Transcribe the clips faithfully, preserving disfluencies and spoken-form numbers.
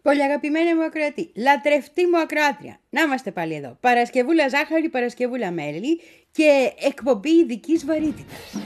Πολύ αγαπημένη μου ακροατή, λατρευτή μου ακροάτρια. Να είμαστε πάλι εδώ. Παρασκευούλα ζάχαρη, Παρασκευούλα μέλι και εκπομπή ειδικής βαρύτητας.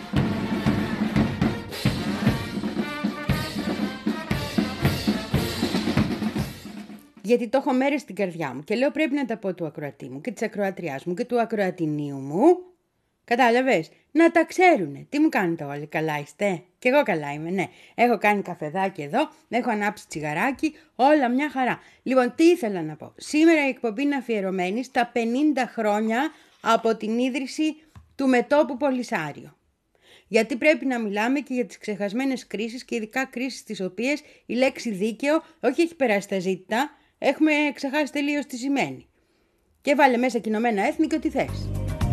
Γιατί το έχω μέρες στην καρδιά μου και λέω πρέπει να τα πω του ακροατή μου και της ακροατριάς μου και του ακροατινίου μου. Κατάλαβες, να τα ξέρουνε. Τι μου κάνετε όλοι, καλά είστε? Κι εγώ καλά είμαι, ναι. Έχω κάνει καφεδάκι εδώ, έχω ανάψει τσιγαράκι, όλα μια χαρά. Λοιπόν, τι ήθελα να πω. Σήμερα η εκπομπή είναι αφιερωμένη στα πενήντα χρόνια από την ίδρυση του μετώπου Πολυσάριο. Γιατί πρέπει να μιλάμε και για τις ξεχασμένες κρίσεις και ειδικά κρίσεις τις οποίες η λέξη δίκαιο όχι έχει περάσει τα ζήτητα, έχουμε ξεχάσει τελείως τι σημαίνει. Και βάλε μέσα και Ηνωμένα Έθνη και ό,τι θες.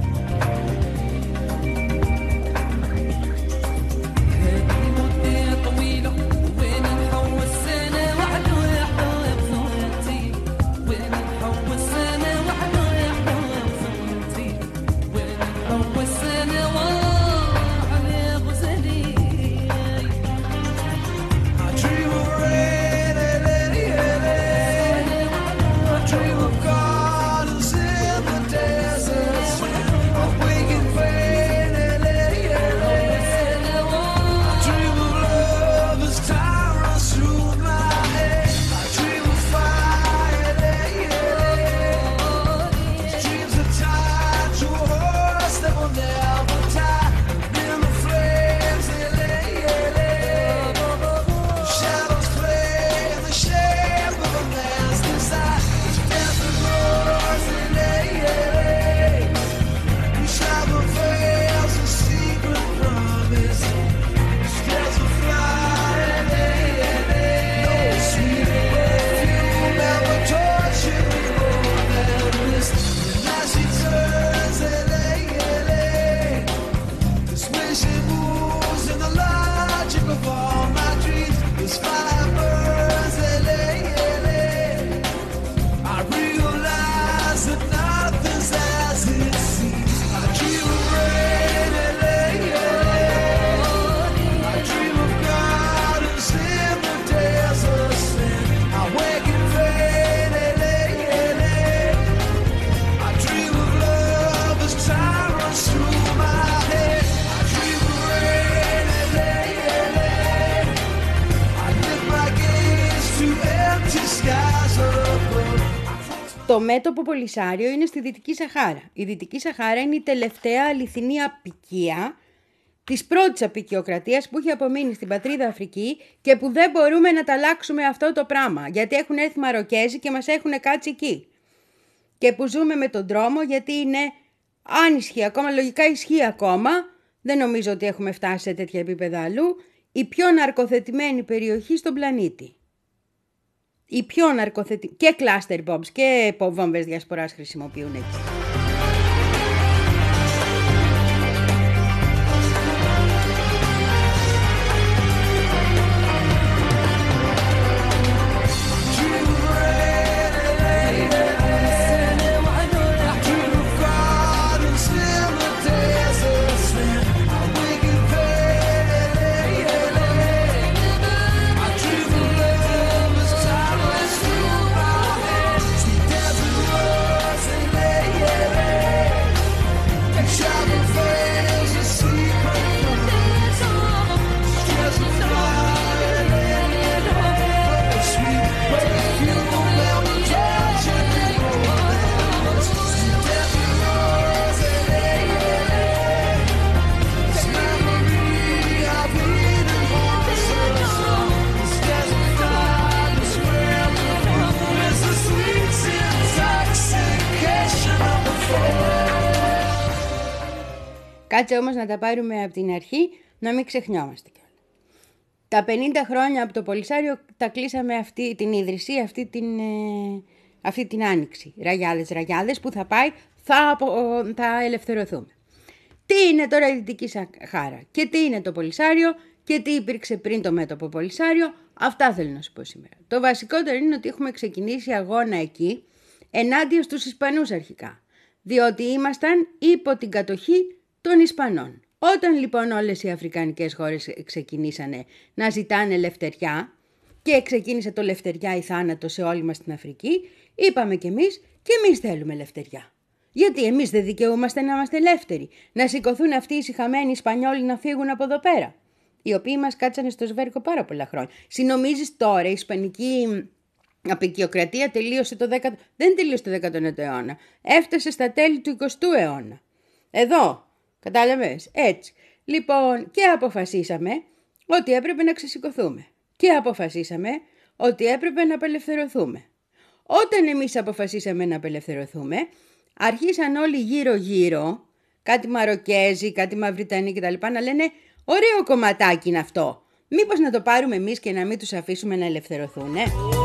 Το μέτωπο Πολυσάριο είναι στη Δυτική Σαχάρα. Η Δυτική Σαχάρα είναι η τελευταία αληθινή απικία της πρώτης απικιοκρατίας που έχει απομείνει στην πατρίδα Αφρική και που δεν μπορούμε να τα αλλάξουμε αυτό το πράγμα, γιατί έχουν έρθει Μαροκέζοι και μας έχουν κάτσει εκεί. Και που ζούμε με τον τρόμο γιατί είναι, αν ισχύει ακόμα, λογικά ισχύει ακόμα, δεν νομίζω ότι έχουμε φτάσει σε τέτοια επίπεδα αλλού, η πιο ναρκοθετημένη περιοχή στον πλανήτη. Οι πιο ναρκοθετημένοι και cluster bombs και βόμβες διασποράς χρησιμοποιούν εκεί. Κάτσε όμως να τα πάρουμε από την αρχή, να μην ξεχνιόμαστε κιόλας. Τα πενήντα χρόνια από το Πολυσάριο τα κλείσαμε αυτή την ίδρυση, αυτή την, ε, αυτή την άνοιξη. Ραγιάδες, ραγιάδες που θα πάει, θα, θα ελευθερωθούμε. Τι είναι τώρα η Δυτική Σαχάρα και τι είναι το Πολυσάριο και τι υπήρξε πριν το μέτωπο Πολυσάριο, αυτά θέλω να σου πω σήμερα. Το βασικότερο είναι ότι έχουμε ξεκινήσει αγώνα εκεί ενάντια στους Ισπανούς αρχικά, διότι ήμασταν υπό την κατοχή των Ισπανών. Όταν λοιπόν όλες οι αφρικανικές χώρες ξεκινήσανε να ζητάνε ελευθεριά, και ξεκίνησε το λευτεριά ή θάνατο σε όλη μας την Αφρική, είπαμε κι εμείς και εμείς θέλουμε ελευθεριά. Γιατί εμείς δεν δικαιούμαστε να είμαστε ελεύθεροι, να σηκωθούν αυτοί οι σιχαμένοι Ισπανιόλοι να φύγουν από εδώ πέρα, οι οποίοι μας κάτσανε στο σβέρκο πάρα πολλά χρόνια. Συνομίζεις τώρα η Ισπανική αποικιοκρατία τελείωσε το δέκατο, δεν τελείωσε το δέκατο αιώνα, έφτασε στα τέλη του εικοστού αιώνα. Εδώ, κατάλαβες, έτσι. Λοιπόν, και αποφασίσαμε ότι έπρεπε να ξεσηκωθούμε. Και αποφασίσαμε ότι έπρεπε να απελευθερωθούμε. Όταν εμείς αποφασίσαμε να απελευθερωθούμε, αρχίσαν όλοι γύρω-γύρω, κάτι Μαροκέζοι, κάτι Μαυριτανοί κτλ. Να λένε ωραίο κομματάκι είναι αυτό. Μήπως να το πάρουμε εμείς και να μην τους αφήσουμε να ελευθερωθούν, ε?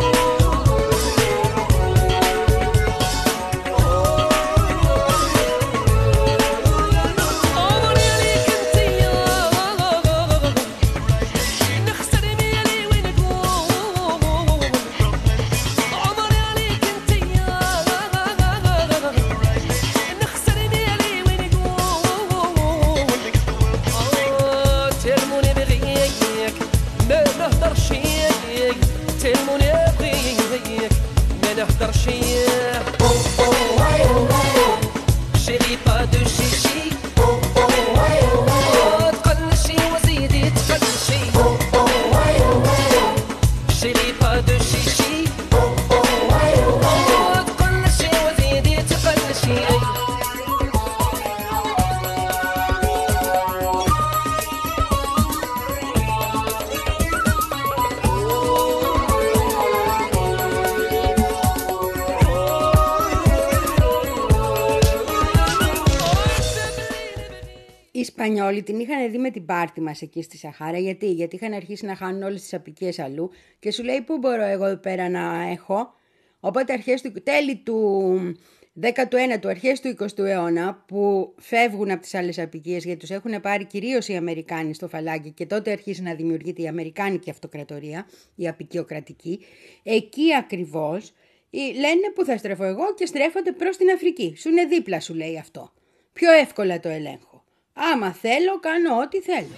Οι Ισπανιόλοι την είχαν δει με την πάρτη μας εκεί στη Σαχάρα. Γιατί, Γιατί είχαν αρχίσει να χάνουν όλες τις αποικίες αλλού και σου λέει πού μπορώ εγώ εδώ πέρα να έχω. Οπότε αρχές του, τέλη του δέκατου ένατου, αρχές του εικοστού αιώνα που φεύγουν από τις άλλες αποικίες γιατί τους έχουν πάρει κυρίως οι Αμερικάνοι στο φαλάκι και τότε αρχίζει να δημιουργείται η Αμερικάνικη αυτοκρατορία, η αποικιοκρατική. Εκεί ακριβώς λένε που θα στρέφω εγώ και στρέφονται προς την Αφρική. Σου είναι δίπλα σου λέει αυτό. Πιο εύκολα το ελέγχω. Άμα θέλω, κάνω ό,τι θέλω.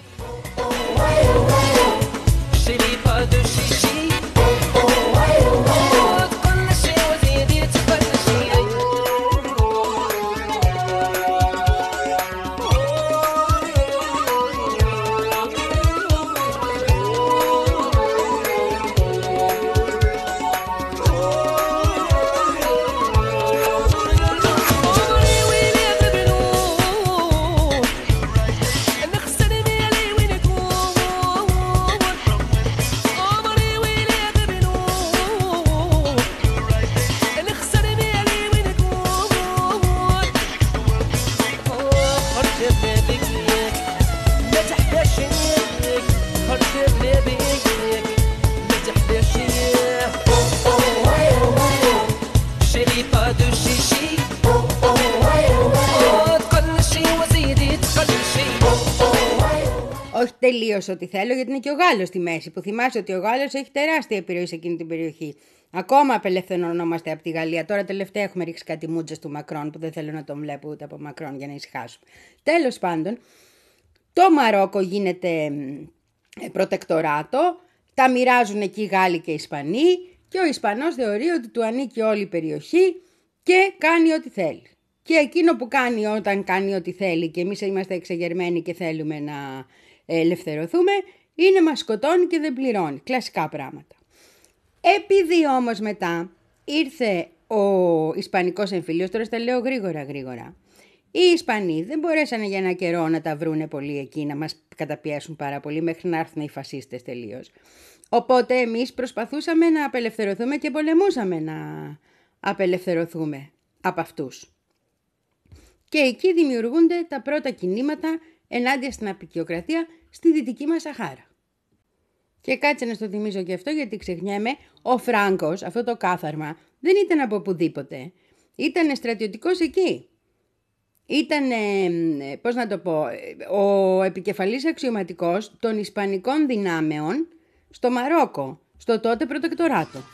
Όχι τελείως ό,τι θέλω, γιατί είναι και ο Γάλλος στη μέση, που θυμάσαι ότι ο Γάλλος έχει τεράστια επιρροή σε εκείνη την περιοχή. Ακόμα απελευθερωνόμαστε από τη Γαλλία. Τώρα τελευταία έχουμε ρίξει κάτι μούτζες του Μακρόν, που δεν θέλω να τον βλέπω ούτε από Μακρόν για να ησυχάσουμε. Τέλος πάντων, το Μαρόκο γίνεται προτεκτοράτο, τα μοιράζουν εκεί οι Γάλλοι και οι Ισπανοί και ο Ισπανός θεωρεί ότι του ανήκει όλη η περιοχή και κάνει ό,τι θέλει. Και εκείνο που κάνει όταν κάνει ό,τι θέλει και εμείς είμαστε εξεγερμένοι και θέλουμε να ελευθερωθούμε, είναι μας σκοτώνει και δεν πληρώνει. Κλασικά πράγματα. Επειδή όμως μετά ήρθε ο Ισπανικός εμφύλιος, τώρα στα λέω γρήγορα γρήγορα, οι Ισπανοί δεν μπορέσανε για ένα καιρό να τα βρούνε πολύ εκεί, να μας καταπιέσουν πάρα πολύ μέχρι να έρθουν οι φασίστες τελείως. Οπότε εμείς προσπαθούσαμε να απελευθερωθούμε και πολεμούσαμε να απελευθερωθούμε από αυτούς. Και εκεί δημιουργούνται τα πρώτα κινήματα ενάντια στην αποικιοκρατία στη δυτική μας Σαχάρα. Και κάτσε να στο θυμίζω και αυτό γιατί ξεχνιέμαι, ο Φράγκος, αυτό το κάθαρμα, δεν ήταν από οπουδήποτε. Ήταν στρατιωτικός εκεί. Ήταν, πώς να το πω, ο επικεφαλής αξιωματικός των Ισπανικών δυνάμεων στο Μαρόκο, στο τότε προτεκτοράτο.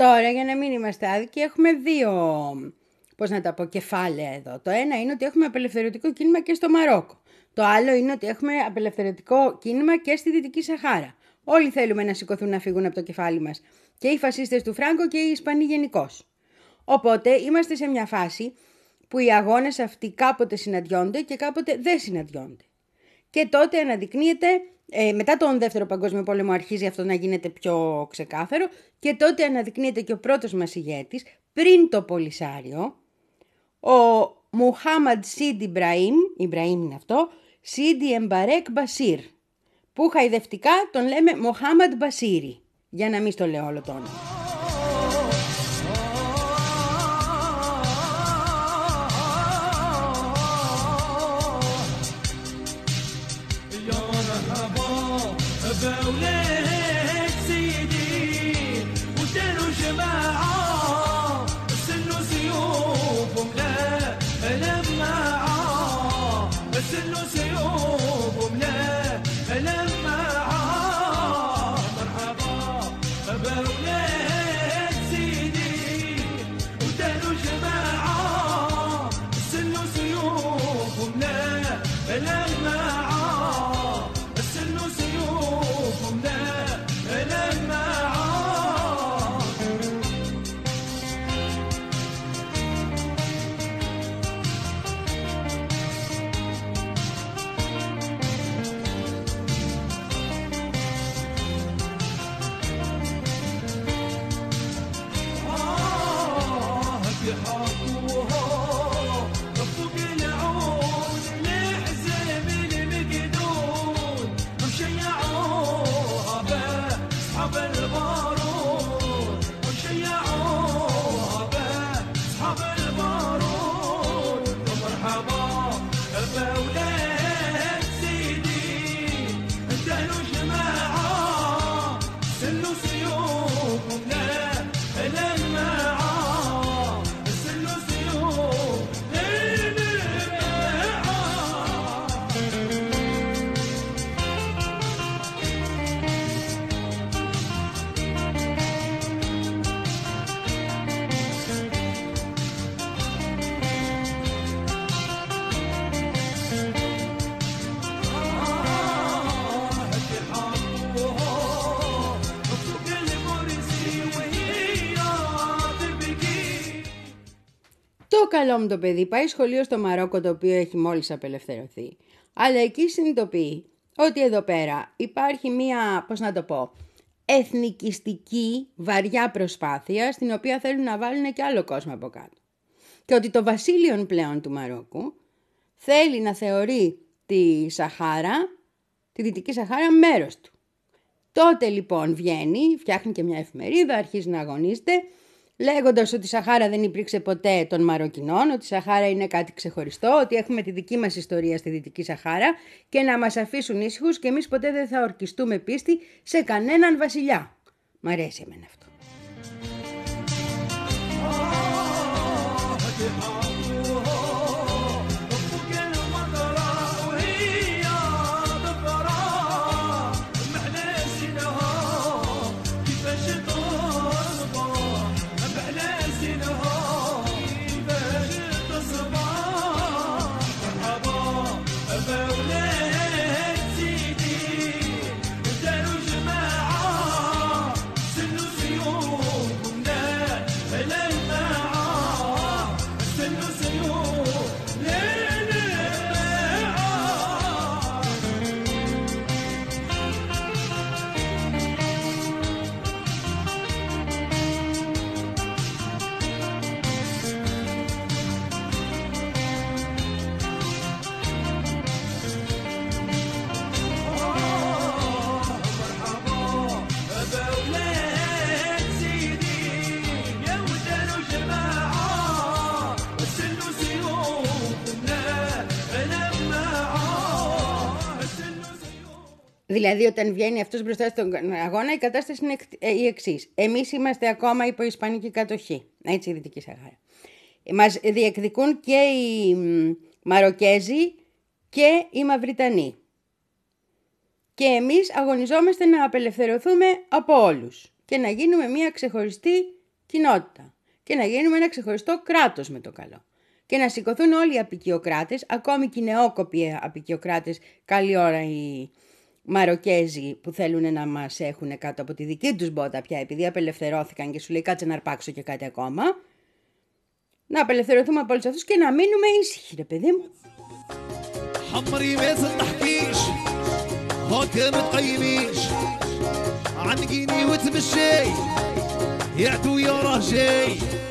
Τώρα, για να μην είμαστε άδικοι, έχουμε δύο, πώς να τα πω, κεφάλαια εδώ. Το ένα είναι ότι έχουμε απελευθερωτικό κίνημα και στο Μαρόκο. Το άλλο είναι ότι έχουμε απελευθερωτικό κίνημα και στη Δυτική Σαχάρα. Όλοι θέλουμε να σηκωθούν να φύγουν από το κεφάλι μας. Και οι φασίστες του Φράγκο και οι Ισπανοί γενικώς. Οπότε είμαστε σε μια φάση που οι αγώνες αυτοί κάποτε συναντιόνται και κάποτε δεν συναντιόνται. Και τότε αναδεικνύεται, ε, μετά τον Δεύτερο Παγκόσμιο Πόλεμο αρχίζει αυτό να γίνεται πιο ξεκάθαρο και τότε αναδεικνύεται και ο πρώτος μας ηγέτης, πριν το Πολυσάριο, ο Μουχάμαντ Σιντ Ιμπραήμ, Ιμπραήμ είναι αυτό, Σίντι Εμπαρέκ Μπασίρ, που χαϊδευτικά τον λέμε Μοχάμαντ Μπασίρι, για να μην στο λέω όλο το όνομα. Το καλό μου το παιδί πάει σχολείο στο Μαρόκο, το οποίο έχει μόλις απελευθερωθεί. Αλλά εκεί συνειδητοποιεί ότι εδώ πέρα υπάρχει μία, πώς να το πω, εθνικιστική βαριά προσπάθεια στην οποία θέλουν να βάλουν και άλλο κόσμο από κάτω. Και ότι το βασίλειον πλέον του Μαρόκου θέλει να θεωρεί τη Σαχάρα, τη Δυτική Σαχάρα, μέρος του. Τότε λοιπόν βγαίνει, φτιάχνει και μια εφημερίδα, αρχίζει να αγωνίζεται, λέγοντας ότι η Σαχάρα δεν υπήρξε ποτέ των Μαροκινών, ότι η Σαχάρα είναι κάτι ξεχωριστό, ότι έχουμε τη δική μας ιστορία στη Δυτική Σαχάρα και να μας αφήσουν ήσυχους και εμείς ποτέ δεν θα ορκιστούμε πίστη σε κανέναν βασιλιά. Μ' αρέσει εμένα αυτό. Δηλαδή, όταν βγαίνει αυτός μπροστά στον αγώνα, η κατάσταση είναι η εξής. Εμείς είμαστε ακόμα υπό ισπανική κατοχή, έτσι, η Δυτική Σαχάρα. Μας διεκδικούν και οι Μαροκέζοι και οι Μαυριτανοί. Και εμείς αγωνιζόμαστε να απελευθερωθούμε από όλους και να γίνουμε μια ξεχωριστή κοινότητα και να γίνουμε ένα ξεχωριστό κράτος με το καλό. Και να σηκωθούν όλοι οι απικιοκράτες, ακόμη και οι νεόκοποι απικιοκράτες, καλή ώρα οι Μαροκέζοι που θέλουν να μας έχουν κάτω από τη δική τους μπότα πια, επειδή απελευθερώθηκαν και σου λέει κάτσε να αρπάξω και κάτι ακόμα. Να απελευθερωθούμε από όλους αυτούς και να μείνουμε ήσυχοι, ρε παιδί μου. حمري ما تضحكيش هاكا ما تقيميش عنقيني وتمشي يا عدو يا راه جاي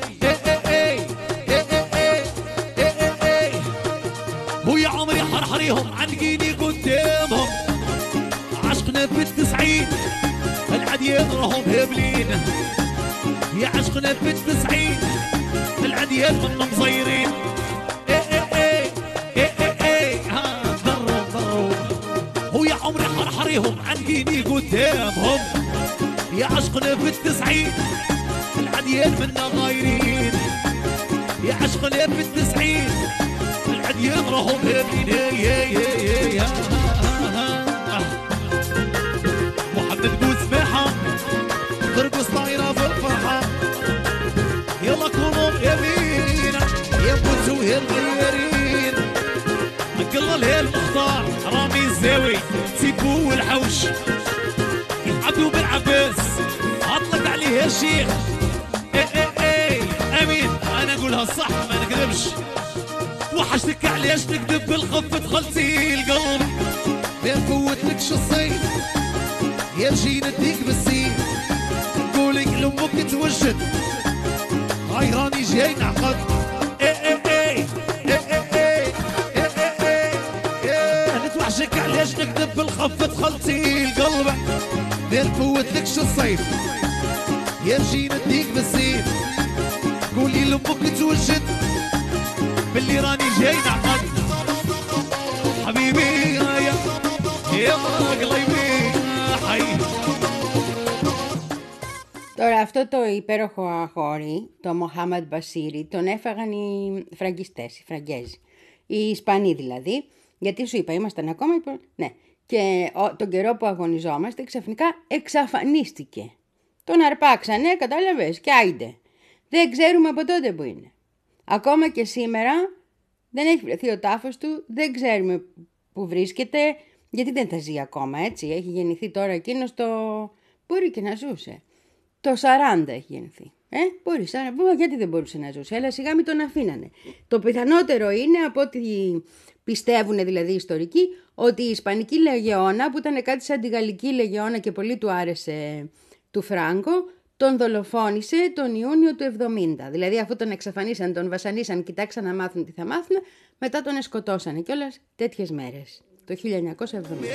ويا عمري حرحريهم عنقيني قدامهم عشقنا في التسعين العديان راهم هابلين يا عشقنا في التسعين العديان من مصيرين ويا عمري حرحريهم عنقيني قدامهم يا عشقنا في التسعين العديان منا غايرين يا عشقنا في التسعين العديان راهم هابلين محمد بوسماحة ترقص طايرة في الفرحة يلا كلهم يمين يا بوزو يا الغيارين قلل يا المختار رامي الزاوي سيبو والحوش عبدو بن عباس اطلق عليه الشيخ ايه ايه ايه امين انا اقولها صح ما نكذبش وحشتك علاش تكذب بالخف دخلتي القلب ما نفوتلكش الصيف يا نجي نديك بالسيف نقولك لامك توجد هاي راني جاي نعقد ايه ايه ايه نتوحشك علاش نكذب بالخف دخلتي القلب ما نفوتلكش الصيف يا نجي نديك بالسيف قولي لامك توجد باللي راني جاي نعقد حبيبي يا يا قلبي حي. Τώρα αυτό το υπέροχο αγόρι, το Μοχάμαντ Μπασίρι, τον έφαγαν οι φραγκιστές, οι Φραγκέζοι, οι Ισπανοί δηλαδή, γιατί σου είπα ήμασταν ακόμα, ναι, και ο, τον καιρό που αγωνιζόμαστε ξαφνικά εξαφανίστηκε. Τον αρπάξανε, κατάλαβες, και άιντε. Δεν ξέρουμε από τότε που είναι. Ακόμα και σήμερα δεν έχει βρεθεί ο τάφος του, δεν ξέρουμε που βρίσκεται, γιατί δεν θα ζει ακόμα, έτσι. Έχει γεννηθεί τώρα εκείνος το... Μπορεί και να ζούσε. Το σαράντα έχει γεννηθεί. Ε, μπορεί, σαράντα, γιατί δεν μπορούσε να ζούσε, αλλά σιγά μην τον αφήνανε. Το πιθανότερο είναι, από ό,τι πιστεύουν δηλαδή οι ιστορικοί, ότι η Ισπανική Λεγεώνα, που ήταν κάτι σαν τη Γαλλική Λεγεώνα και πολύ του άρεσε του Φράγκο, τον δολοφόνησε τον Ιούνιο του εβδομήντα. Δηλαδή αφού τον εξαφανίσαν, τον βασανίσαν, κοιτάξαν να μάθουν τι θα μάθουν, μετά τον σκοτώσανε κιόλας τέτοιες μέρες, το χίλια εννιακόσια εβδομήντα.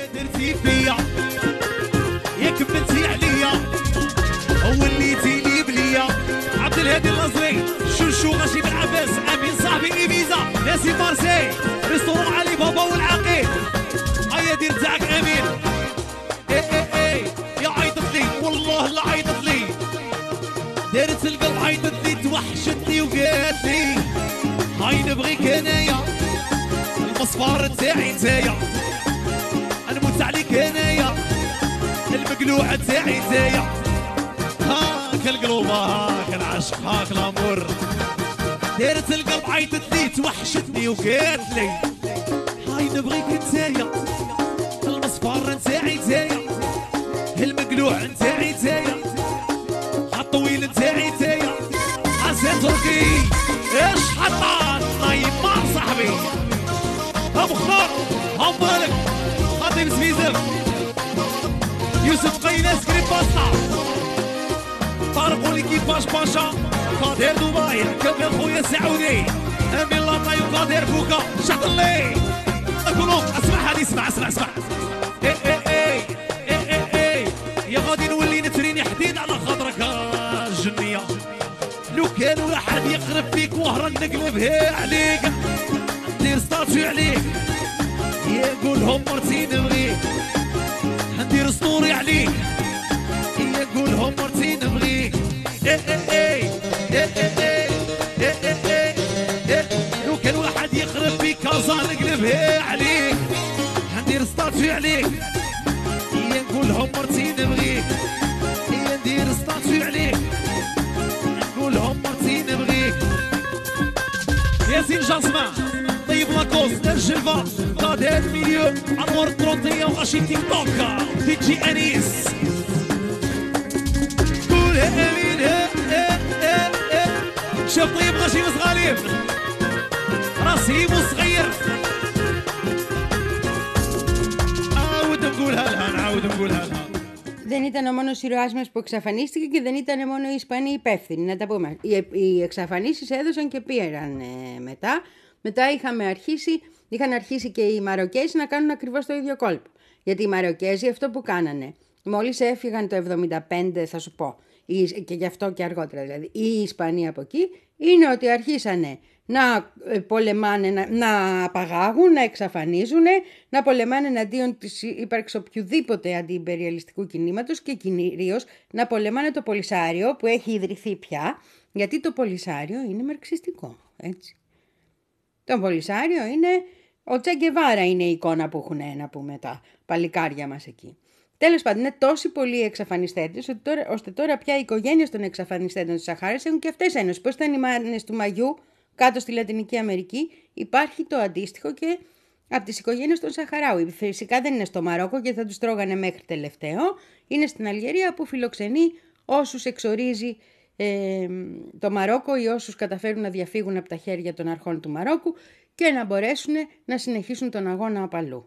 عبد الهادي الازري شوشو ماشي بن عباس امين صاحبي ايبيزا ناسي مارسي ريستورون علي بابا والعقيد هيا دير تاعك امين ايه ايه ايه يا عيطت لي والله لا عيطت لي دارت القلب عيطت لي توحشتني وقالت لي هاي نبغيك انايا المصفار تاعي نتايا نموت عليك انايا المقلوع تاعي نتايا هاك القلوب هاك العشق هاك الامور دارت القلب عيطت لي توحشتني وقالت لي هاي نبغيك نتايا المصفار نتاعي نتايا المقلوع نتاعي نتايا الطويل نتاعي نتايا حسن تركي ايش حطان نيمار صاحبي ابو خضر هم بالك خاطي بسميزم يوسف قيناس كريم باستا طارق وليكيباج باشا قادر دبي كمل خويا سعودي امين لاطاي وقادر فوكا شحط لي كلهم اسمع هذه اسمع اسمع اسمع ايه ايه ايه ايه ايه ايه يا غادي نولي نتريني حديد على خاطرك الجنيه لو كان واحد يقرب فيك وهرا نقلبها عليك ندير ستاتشي عليك يقولهم مرتي نبغيك ندير سطوري عليك يقولهم مرتي نبغيك لو كان واحد يخرب فيك كازا نقلبها عليك ندير ستاتشي عليك يقولهم مرتي نبغيك ندير ستاتشي عليك ثلاث مليون عمر ترونتية وغاشي تيك توك دي جي انيس قول امين ها ها ها ها شوف طيب غاشي مصغاليب راسي صغير عاود نقولها لها نعاود نقولها لها. Δεν ήταν ο μόνος ήρωάς μας που εξαφανίστηκε και δεν ήταν μόνο οι Ισπανοί υπεύθυνοι, να τα πούμε. Οι, οι εξαφανίσεις έδωσαν και πήραν ε, μετά. Μετά είχαμε αρχίσει, είχαν αρχίσει και οι Μαροκέζοι να κάνουν ακριβώς το ίδιο κόλπο. Γιατί οι Μαροκέζοι αυτό που κάνανε, μόλις έφυγαν το εβδομήντα πέντε, θα σου πω, και γι' αυτό και αργότερα δηλαδή, οι Ισπανοί από εκεί, είναι ότι αρχίσανε να πολεμάνε, να, να απαγάγουν, να εξαφανίζουν, να πολεμάνε εναντίον της ύπαρξης οποιοδήποτε αντιυμπεριαλιστικού κινήματος και κυρίως να πολεμάνε το Πολυσάριο που έχει ιδρυθεί πια, γιατί το Πολυσάριο είναι μαρξιστικό, έτσι. Το Πολυσάριο είναι, ο Τσε Γκεβάρα είναι η εικόνα που έχουν να πούμε τα παλικάρια μας εκεί. Τέλος πάντων, είναι τόσοι πολλοί εξαφανιστέντες, ώστε τώρα πια οι οικογένειες των εξαφανιστέντων της Σαχάρας έχουν και αυτές ένωση. Πώς ήταν οι μάνες του Μαγιού κάτω στη Λατινική Αμερική, υπάρχει το αντίστοιχο και από τις οικογένειες των Σαχαράουι. Φυσικά δεν είναι στο Μαρόκο και θα τους τρώγανε μέχρι τελευταίο. Είναι στην Αλγερία που φιλοξενεί όσους εξορίζει ε, το Μαρόκο ή όσους καταφέρουν να διαφύγουν από τα χέρια των αρχών του Μαρόκου και να μπορέσουν να συνεχίσουν τον αγώνα απ' αλλού.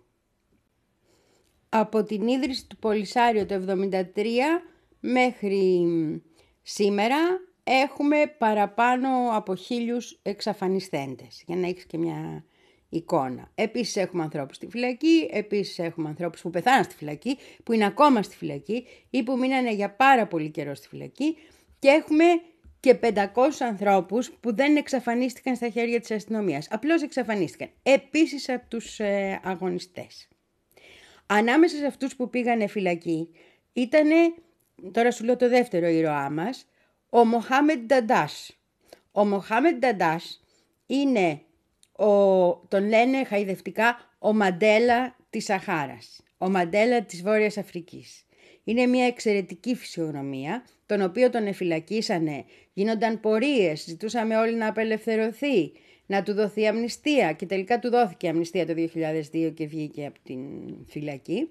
Από την ίδρυση του Πολυσάριο το εβδομήντα τρία μέχρι σήμερα έχουμε παραπάνω από χίλιους εξαφανιστέντες, για να έχεις και μια εικόνα. Επίσης έχουμε ανθρώπους στη φυλακή, επίσης έχουμε ανθρώπους που πεθάναν στη φυλακή, που είναι ακόμα στη φυλακή ή που μείνανε για πάρα πολύ καιρό στη φυλακή και έχουμε και πεντακόσιους ανθρώπους που δεν εξαφανίστηκαν στα χέρια της αστυνομίας. Απλώς εξαφανίστηκαν. Επίσης από τους ε, αγωνιστές. Ανάμεσα σε αυτούς που πήγανε φυλακή ήτανε, τώρα σου λέω το δεύτερο ήρωά μας, ο Μοχάμεντ Νταντάς. Ο Μοχάμεντ Νταντάς είναι, ο, τον λένε χαϊδευτικά, ο Μαντέλα της Σαχάρας, ο Μαντέλα της Βόρειας Αφρικής. Είναι μια εξαιρετική φυσιογνωμία, τον οποίο τον εφυλακίσανε, γίνονταν πορείες, ζητούσαμε όλοι να απελευθερωθεί, να του δοθεί αμνηστία και τελικά του δόθηκε αμνηστία το δύο χιλιάδες δύο και βγήκε από την φυλακή.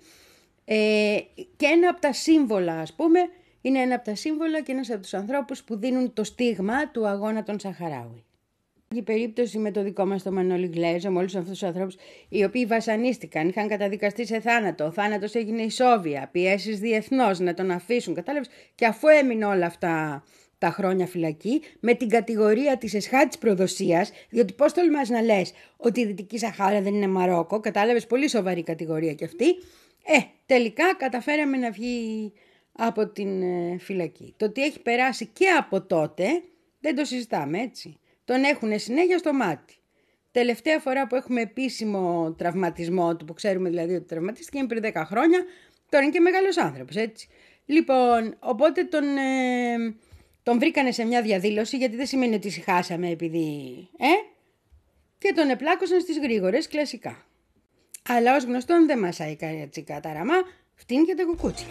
Ε, και ένα από τα σύμβολα, ας πούμε, είναι ένα από τα σύμβολα και ένας από τους ανθρώπους που δίνουν το στίγμα του αγώνα των Σαχαράουι. Η περίπτωση με το δικό μας το Μανώλη Γλέζο, με όλους αυτούς τους ανθρώπους οι οποίοι βασανίστηκαν, είχαν καταδικαστεί σε θάνατο, ο θάνατος έγινε ισόβια, πιέσεις διεθνώς να τον αφήσουν, κατάλαβες, και αφού έμεινε όλα αυτά τα χρόνια φυλακή, με την κατηγορία της εσχάτης προδοσίας, διότι πώς τολμάς να λες ότι η Δυτική Σαχάρα δεν είναι Μαρόκο, κατάλαβες, πολύ σοβαρή κατηγορία κι αυτή, ε, τελικά καταφέραμε να βγει από την ε, φυλακή. Το ότι έχει περάσει και από τότε, δεν το συζητάμε, έτσι. Τον έχουν συνέχεια στο μάτι. Τελευταία φορά που έχουμε επίσημο τραυματισμό του, που ξέρουμε δηλαδή ότι τραυματίστηκε, είναι πριν δέκα χρόνια, τώρα είναι και μεγάλος άνθρωπος, έτσι. Λοιπόν, οπότε τον... Ε, Τον βρήκανε σε μια διαδήλωση, γιατί δεν σημαίνει ότι ησυχάσαμε επειδή... Ε? Και τον επλάκωσαν στις γρήγορες, κλασικά. Αλλά ως γνωστόν δεν μασάει καριατσικά τα ραμά, φτύνει και τα κουκούτσια.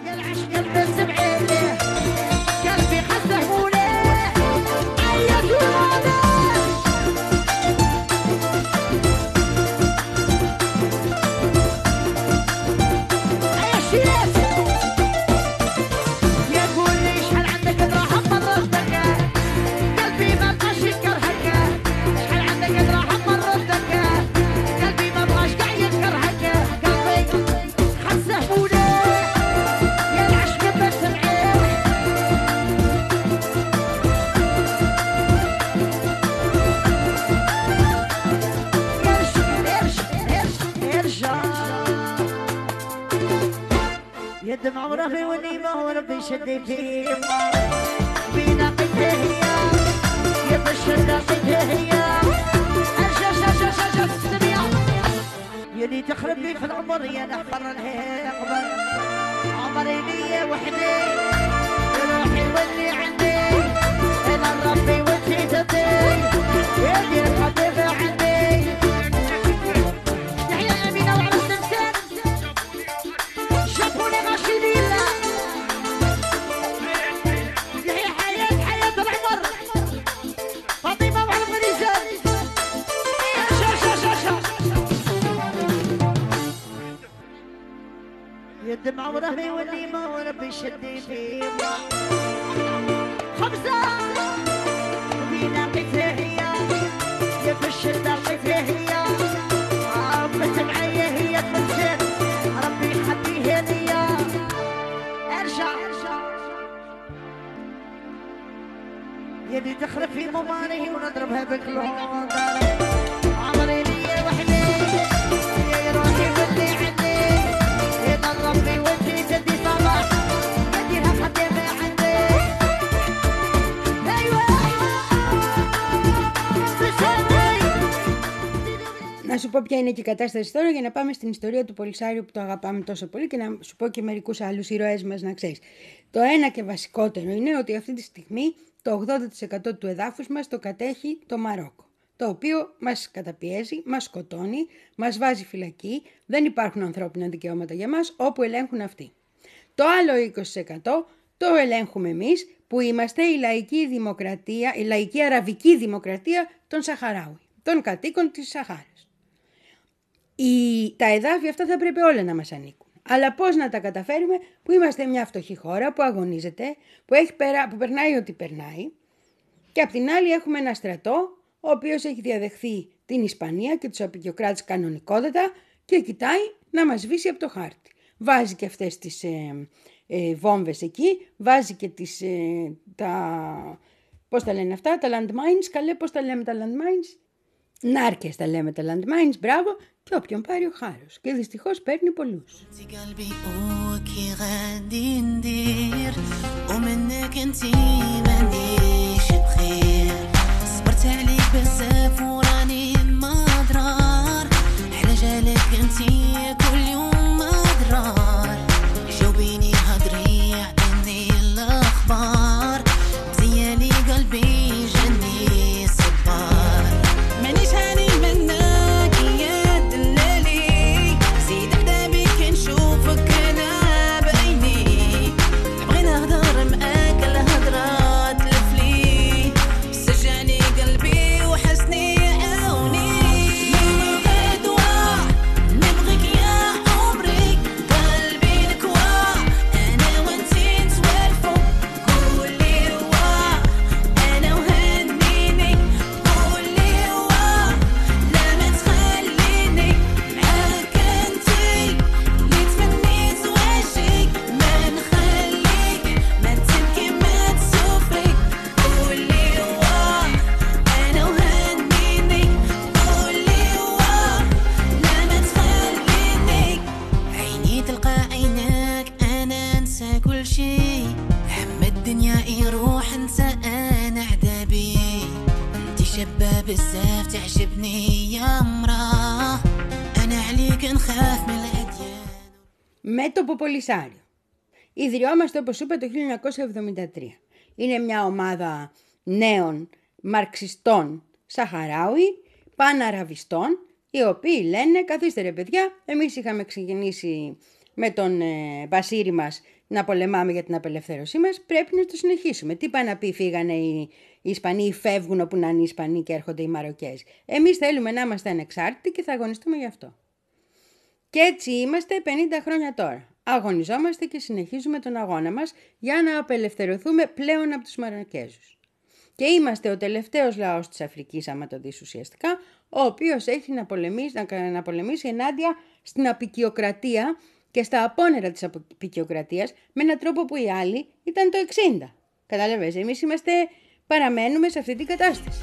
يدم عمره ونيمه وربي شدي فيه بينا قيته هي يبشر قيته هي ارجع شا شا شا شا الدنيا يلي تخرب لي في العمر يا نحفر الهقبر عمري لي وحدي روحي واللي عندي انا ربي وانتي تدي يدي الحبيب عندي تحيا امينه وعرس تمثال شافوني غاشي ليلة يحيى حياة حياة العمر فاطمة وعلى الغريزة شا شا شا شا الدمع ورهبي والنيمة وربي شدي في خمسة وبينا قتهية يا في الشدة قتهية عبت معايا هي تمسك ربي يحبيها ليا ارجع يدي تخرب في مماني ونضربها بكلون عمري ليا وحدي يا روحي واللي عندي يا ربي وانتي تدي صباح بديها قدام عندي ايوه Να σου πω ποια είναι και η κατάσταση τώρα για να πάμε στην ιστορία του Πολυσάριου που το αγαπάμε τόσο πολύ και να σου πω και μερικούς άλλους ήρωές μας να ξέρεις. Το ένα και βασικότερο είναι ότι αυτή τη στιγμή το ογδόντα τοις εκατό του εδάφους μας το κατέχει το Μαρόκο, το οποίο μας καταπιέζει, μας σκοτώνει, μας βάζει φυλακή, δεν υπάρχουν ανθρώπινα δικαιώματα για μας όπου ελέγχουν αυτοί. Το άλλο είκοσι τοις εκατό το ελέγχουμε εμείς που είμαστε η λαϊκή, δημοκρατία, η λαϊκή αραβική δημοκρατία των Σαχαράουι, των κατοίκων της Σαχάρας. Η... Τα εδάφια αυτά θα πρέπει όλα να μας ανήκουν. Αλλά πώς να τα καταφέρουμε που είμαστε μια φτωχή χώρα που αγωνίζεται, που, έχει περα... που περνάει ό,τι περνάει και απ' την άλλη έχουμε ένα στρατό ο οποίος έχει διαδεχθεί την Ισπανία και τους απεικιοκράτες κανονικότατα και κοιτάει να μας σβήσει από το χάρτη. Βάζει και αυτές τις ε, ε, βόμβες εκεί, βάζει και τις, ε, τα, πώς τα λένε αυτά, τα landmines, καλέ πώς τα λέμε τα landmines. Νάρκες τα λέμε τα landmines, μπράβο, και όποιον πάρει ο χάρος. Και δυστυχώς παίρνει πολλούς. Μέτωπο Πολυσάριο. Ιδρυόμαστε, όπως είπα, το χίλια εννιακόσια εβδομήντα τρία. Είναι μια ομάδα νέων μαρξιστών Σαχαράουι, παναραβιστών, οι οποίοι λένε, καθίστε ρε παιδιά, εμείς είχαμε ξεκινήσει με τον ε, Μπασίρι μας να πολεμάμε για την απελευθέρωσή μας, πρέπει να το συνεχίσουμε. Τι πάει να πει, φύγανε οι, οι Ισπανοί, φεύγουν όπου να είναι οι Ισπανοί και έρχονται οι Μαροκέζοι. Εμείς θέλουμε να είμαστε ανεξάρτητοι και θα αγωνιστούμε γι' αυτό. Και έτσι είμαστε πενήντα χρόνια τώρα. Αγωνιζόμαστε και συνεχίζουμε τον αγώνα μας για να απελευθερωθούμε πλέον από τους Μαροκέζους. Και είμαστε ο τελευταίος λαός της Αφρικής, άμα το δεις ουσιαστικά, ο οποίος έχει να πολεμήσει, να, να πολεμήσει ενάντια στην αποικιοκρατία και στα απόνερα της αποικιοκρατίας με έναν τρόπο που οι άλλοι ήταν το εξήντα. Κατάλαβες, εμείς είμαστε, παραμένουμε σε αυτή την κατάσταση.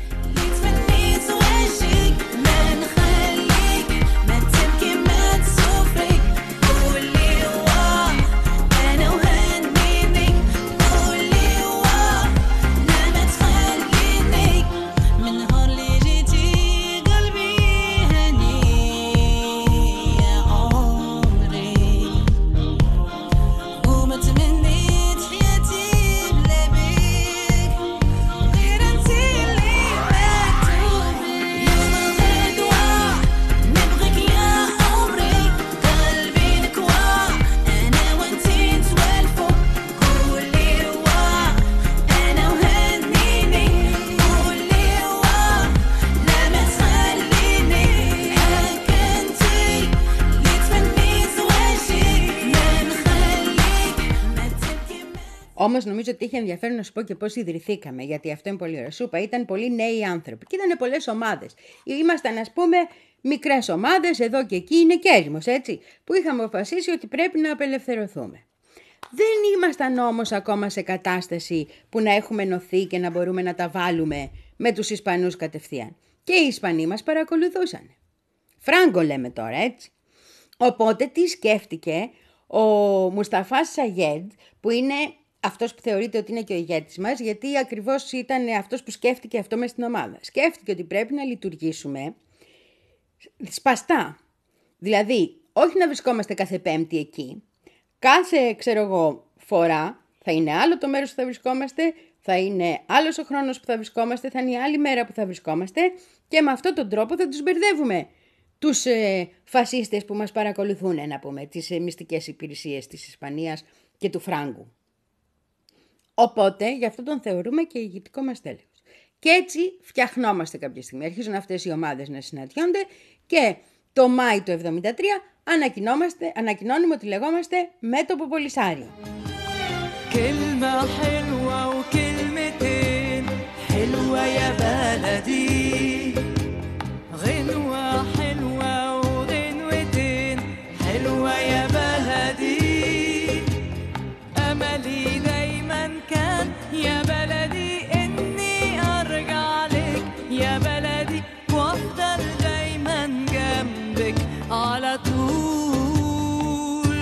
Όμως νομίζω ότι είχε ενδιαφέρον να σου πω και πώς ιδρυθήκαμε, γιατί αυτό είναι πολύ ωραίο. Σου είπα, ήταν πολύ νέοι άνθρωποι και ήταν πολλές ομάδες. Ήμασταν, ας πούμε, μικρές ομάδες, εδώ και εκεί, είναι και έρημος, έτσι, που είχαμε αποφασίσει ότι πρέπει να απελευθερωθούμε. Δεν ήμασταν όμως ακόμα σε κατάσταση που να έχουμε ενωθεί και να μπορούμε να τα βάλουμε με τους Ισπανούς κατευθείαν. Και οι Ισπανοί μας παρακολουθούσαν. Φράγκο λέμε τώρα, έτσι. Οπότε τι σκέφτηκε ο Μουσταφά Σαγέντ, που είναι αυτός που θεωρείται ότι είναι και ο ηγέτης μας, γιατί ακριβώς ήταν αυτός που σκέφτηκε αυτό μες στην ομάδα. Σκέφτηκε ότι πρέπει να λειτουργήσουμε σπαστά. Δηλαδή, όχι να βρισκόμαστε κάθε Πέμπτη εκεί. Κάθε, ξέρω εγώ, φορά θα είναι άλλο το μέρος που θα βρισκόμαστε, θα είναι άλλος ο χρόνος που θα βρισκόμαστε, θα είναι η άλλη μέρα που θα βρισκόμαστε και με αυτόν τον τρόπο θα τους μπερδεύουμε τους ε, φασίστες που μας παρακολουθούν, να πούμε, τις ε, μυστικές υπηρεσίες της Ισπανίας και του Φράγκου. Οπότε, γι' αυτό τον θεωρούμε και ηγετικό μας τέλεχος. Και έτσι φτιαχνόμαστε κάποια στιγμή. Αρχίζουν αυτές οι ομάδες να συναντιόνται και το Μάη του εβδομήντα τρία ανακοινώνουμε ότι λεγόμαστε Μέτωπο Πολυσάριο. كلمة حلوة وكلمتين حلوة يا بلدي غنوة حلوة وغنوتين حلوة يا بلدي أملي دايما كان يا بلدي إني أرجع لك يا بلدي وأفضل دايما جنبك على طول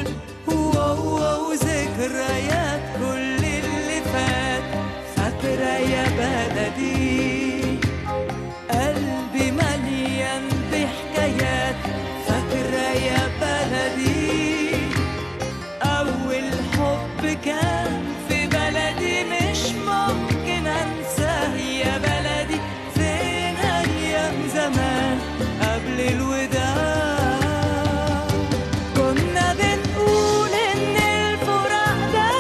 وذكريات كل اللي فات فاكرة يا بلدي قلبي مليان بحكايات فاكرة يا بلدي أول حب كان في بلدي مش ممكن أنساه يا بلدي فين أيام زمان قبل الوداع كنا بنقول إن الفراق ده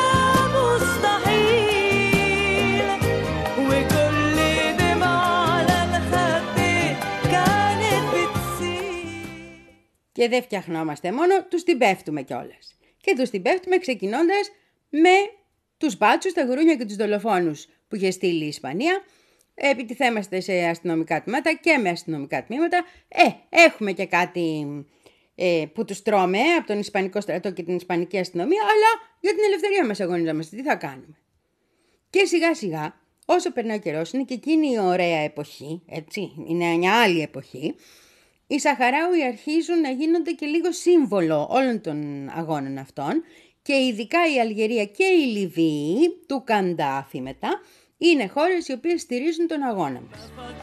مستحيل وكل دمعة على الخد كانت بتسيل. Και δεν φτιαχνόμαστε μόνο, τους την πέφτουμε κιόλας. Και τους την πέφτουμε ξεκινώντας με τους μπάτσους, τα γουρούνια και τους δολοφόνους που είχε στείλει η Ισπανία. Επιτιθέμαστε σε αστυνομικά τμήματα και με αστυνομικά τμήματα. Ε, έχουμε και κάτι ε, που τους τρώμε από τον Ισπανικό στρατό και την Ισπανική αστυνομία, αλλά για την ελευθερία μας αγωνιζόμαστε. Τι θα κάνουμε? Και σιγά σιγά, όσο περνάει ο καιρός, είναι και εκείνη η ωραία εποχή, έτσι, είναι μια άλλη εποχή, οι Σαχαράουι αρχίζουν να γίνονται και λίγο σύμβολο όλων των αγώνων αυτών και ειδικά η Αλγερία και η Λιβύη του Καντάφη μετά είναι χώρες οι οποίες στηρίζουν τον αγώνα μας.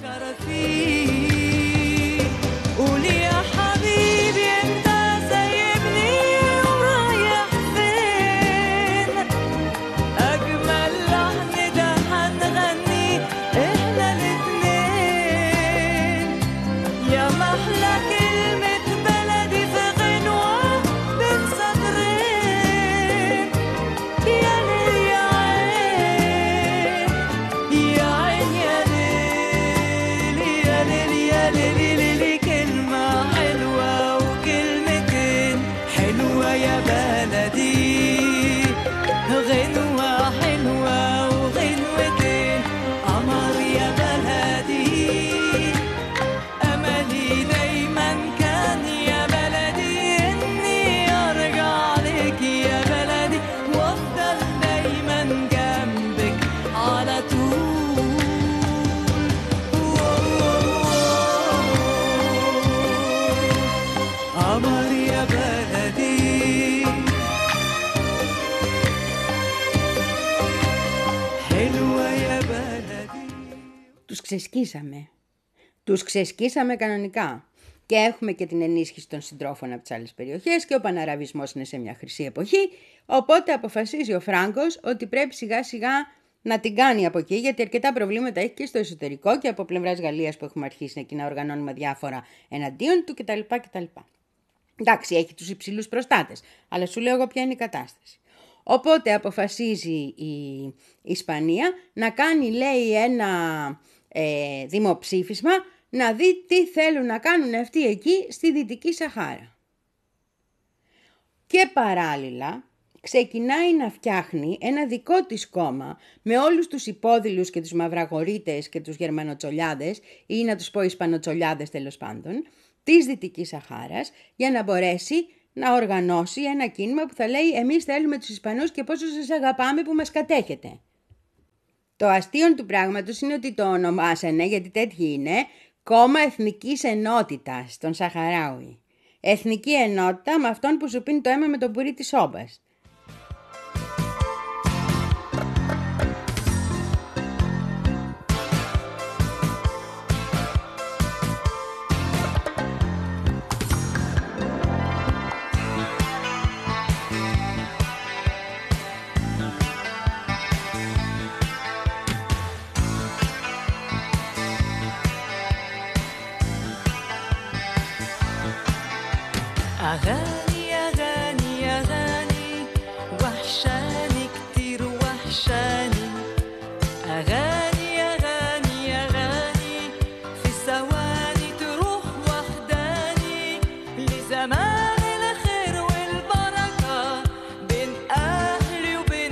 Τους ξεσκίσαμε. Τους ξεσκίσαμε κανονικά. Και έχουμε και την ενίσχυση των συντρόφων από τις άλλες περιοχές και ο παναραβισμός είναι σε μια χρυσή εποχή. Οπότε αποφασίζει ο Φράγκος ότι πρέπει σιγά σιγά να την κάνει από εκεί, γιατί αρκετά προβλήματα έχει και στο εσωτερικό και από πλευράς Γαλλίας που έχουμε αρχίσει εκεί να οργανώνουμε διάφορα εναντίον του κτλ. κτλ. Εντάξει, έχει τους υψηλούς προστάτες, αλλά σου λέω εγώ ποια είναι η κατάσταση. Οπότε αποφασίζει η Ισπανία να κάνει, λέει, ένα ε, δημοψήφισμα να δει τι θέλουν να κάνουν αυτοί εκεί στη Δυτική Σαχάρα. Και παράλληλα ξεκινάει να φτιάχνει ένα δικό της κόμμα με όλους τους υπόδειλους και τους μαυραγορείτες και τους γερμανοτσολιάδες ή να τους πω ισπανοτσολιάδες τέλος πάντων, της Δυτικής Σαχάρας για να μπορέσει να οργανώσει ένα κίνημα που θα λέει «Εμείς θέλουμε τους Ισπανούς και πόσο σας αγαπάμε που μας κατέχετε». Το αστείο του πράγματος είναι ότι το ονομάσανε, γιατί τέτοιοι είναι, Κόμμα Εθνικής Ενότητας των Σαχαράουι. Εθνική ενότητα με αυτόν που σου πίνει το αίμα με τον πουρί της όμπας. أغاني أغاني أغاني وحشاني كتير وحشاني أغاني أغاني أغاني في ثواني تروح وحداني لزمان الخير والبركة بين أهلي وبين